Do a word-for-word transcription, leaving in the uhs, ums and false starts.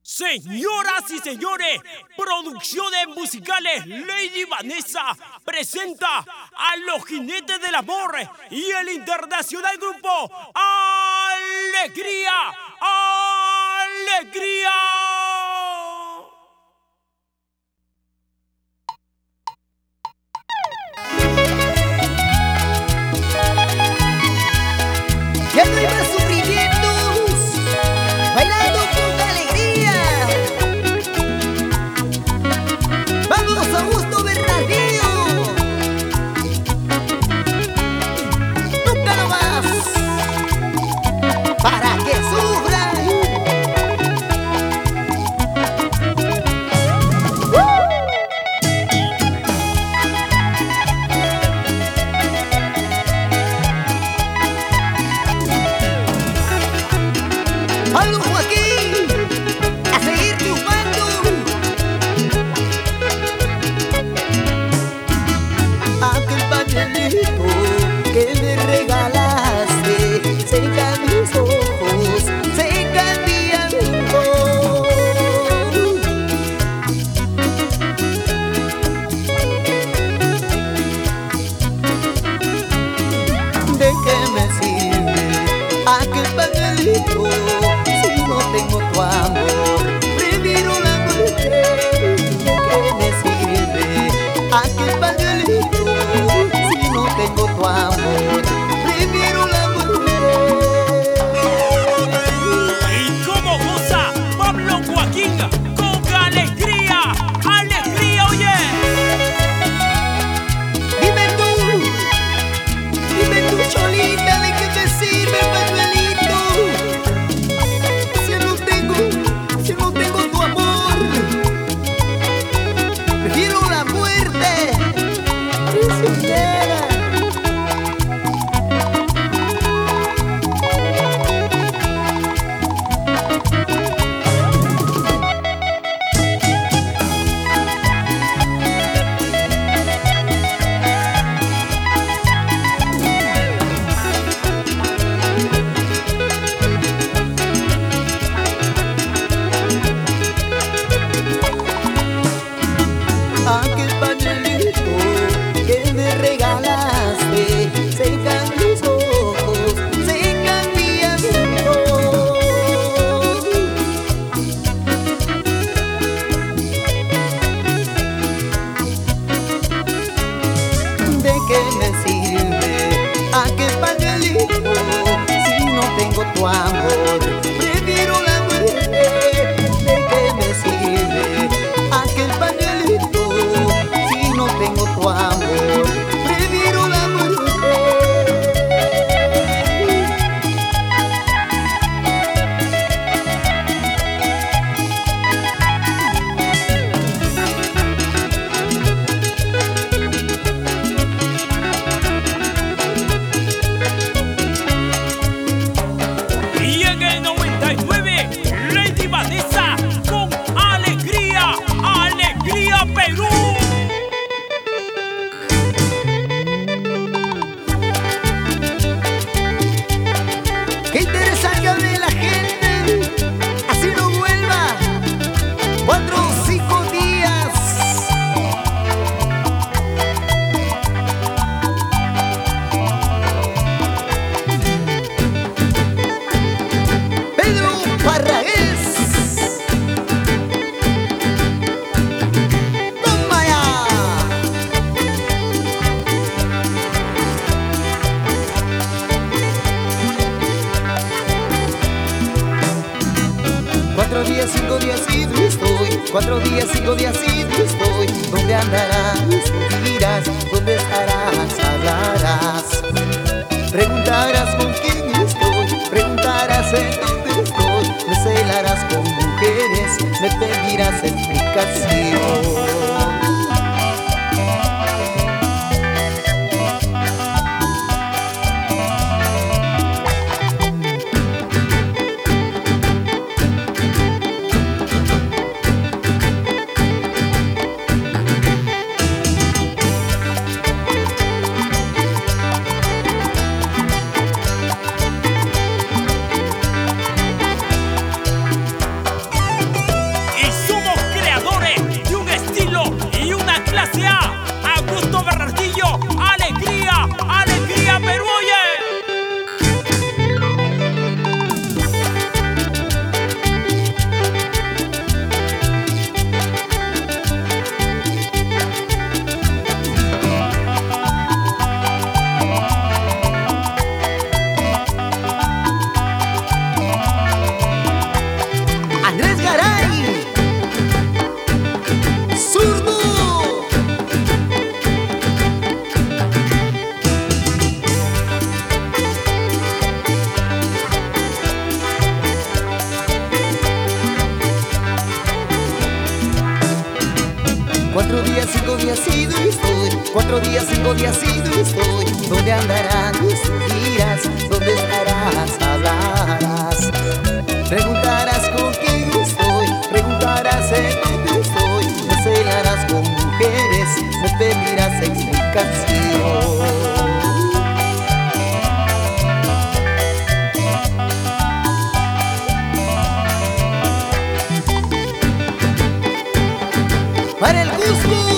Señoras y señores, Producciones Musicales Lady Vanessa presenta a Los Jinetes del Amor y el internacional grupo Alegría, Alegría. Ya no hay más sufrimientos, bailando con alegría. Vamos a Augusto Bernardino, nunca más, para que sufran. ¡Aló, Joaquín! ¡A seguir triunfando! Aquel pañuelito que me regalaste, seca mis ojos, seca mi amor. ¿De qué me sirve aquel pañuelito? No tengo tu amor, prefiero la muerte. ¿De qué me sirve aquel pañuelito si no tengo tu amor? Prefiero la muerte. ¿Y cómo goza Pablo Joaquín con alegría? ¡Alegría, oye! Dime tú, dime tú, Cholita, ¿de qué me sirve el pañuelito? Si no tengo tu amor, prefiero la muerte, prisionera. Aquel pañuelito que me regalaste, seca mis ojos, seca mi amor. ¿De qué me sirve aquel pañuelito si no tengo tu amor? Prefiero la muerte. ¿De qué me sirve aquel pañuelito si no tengo tu amor? Prefiero la muerte. Y en el noventa y nueve, Lady Vanessa con Alegría, Alegría Perú. Qué interesante que hable la gente, así no vuelva. Cuatro o cinco días. Pedro Parragués, toma ya. Cuatro días, cinco días y no estoy. Cuatro días, cinco días y no estoy. ¿Dónde andarás? ¿Dónde irás? ¿Dónde estarás? Hablarás. Preguntarás con quién estoy. Preguntarás en dónde estoy. Me celarás con mujeres. Me pedirás explicación. sea Augusto Bernardillo. Alegría, alegría, Perú, oye. Andrés Garay, zurdo. Cuatro días, cinco días ido y estoy. Cuatro días, cinco días ido y estoy. ¿Dónde andarán estos días? ¿Dónde estarás? Hablarás. Preguntarás con quién estoy. Preguntarás en dónde estoy. Me celarás con mujeres. Me pedirás explicación. Para el Cusco.